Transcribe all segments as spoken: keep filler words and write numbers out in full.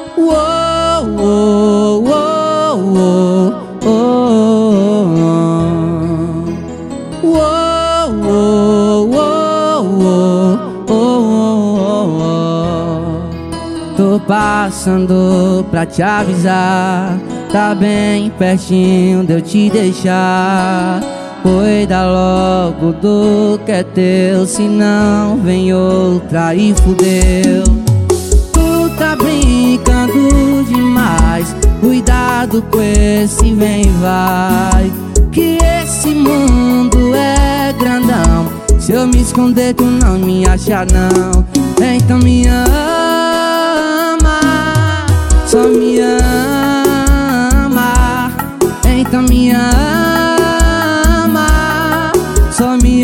Uou, uou, uou, uou, uou, uou, uou, uou, uou. Tô passando pra te avisar, tá bem pertinho de eu te deixar. Cuida logo do que é teu, senão vem outra e fudeu. Tu tá brincando demais, cuidado com esse vem e vai, que esse mundo é grandão. Se eu me esconder tu não me acha não. Então me ama, só me ama. Então me ama, só me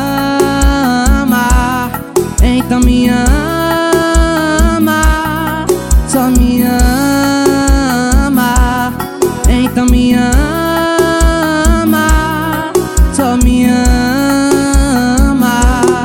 ama. Então me ama, só me ama. Então me ama, só me ama.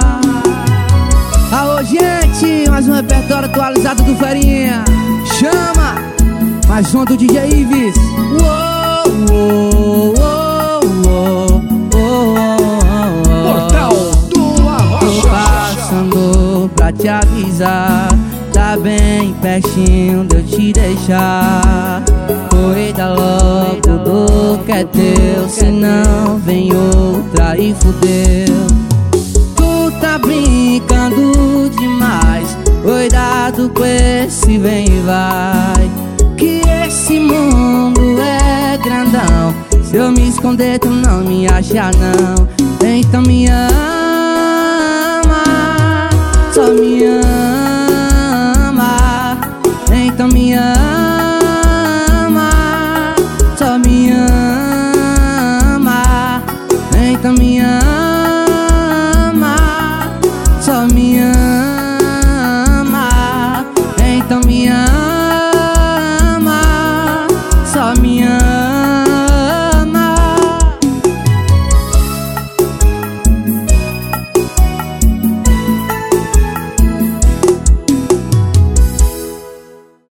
Alô, gente, mais um repertório atualizado do Ferinha. Chama, mais um do D J Ives. Uou, uou, uou, uou, uou, uou. Portal do Arrocha. Tô passando pra te avisar, tá bem pertinho de eu te deixar. Cuida logo do que é teu, senão vem outra e fudeu. Tu tá brincando demais, cuidado com esse vem e vai, que esse mundo é grandão. Se eu me esconder tu não me acha não. Então me ama, só me ama. Então me ama, só me ama. Então me ama.